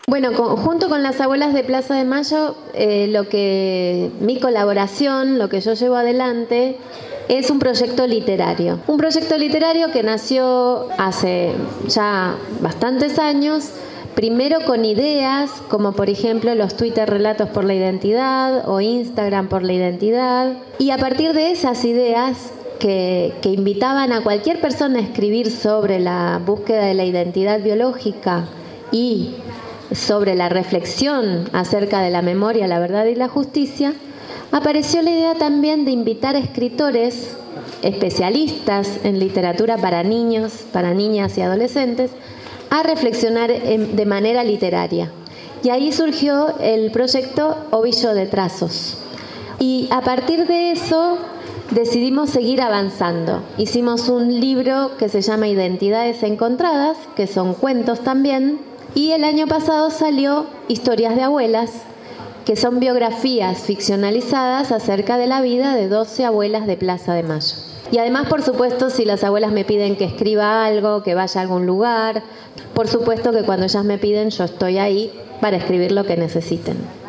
Bueno, junto con las abuelas de Plaza de Mayo, mi colaboración, lo que yo llevo adelante, es un proyecto literario. Un proyecto literario que nació hace ya bastantes años, primero con ideas, como por ejemplo los Twitter Relatos por la Identidad o Instagram por la Identidad. Y a partir de esas ideas que invitaban a cualquier persona a escribir sobre la búsqueda de la identidad biológica y sobre la reflexión acerca de la memoria, la verdad y la justicia, apareció la idea también de invitar a escritores especialistas en literatura para niños, para niñas y adolescentes, a reflexionar de manera literaria. Y ahí surgió el proyecto Ovillo de Trazos. Y a partir de eso decidimos seguir avanzando. Hicimos un libro que se llama Identidades Encontradas, que son cuentos también, y el año pasado salió Historias de Abuelas, que son biografías ficcionalizadas acerca de la vida de 12 abuelas de Plaza de Mayo. Y además, por supuesto, si las abuelas me piden que escriba algo, que vaya a algún lugar, por supuesto que cuando ellas me piden, yo estoy ahí para escribir lo que necesiten.